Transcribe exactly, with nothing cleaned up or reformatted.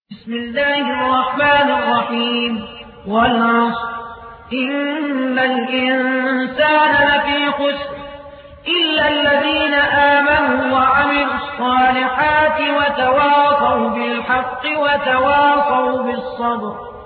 بسم الله الرحمن الرحيم والعصر إن الإنسان لفي خسر إلا الذين آمنوا وعملوا الصالحات وتواصوا بالحق وتواصوا بالصبر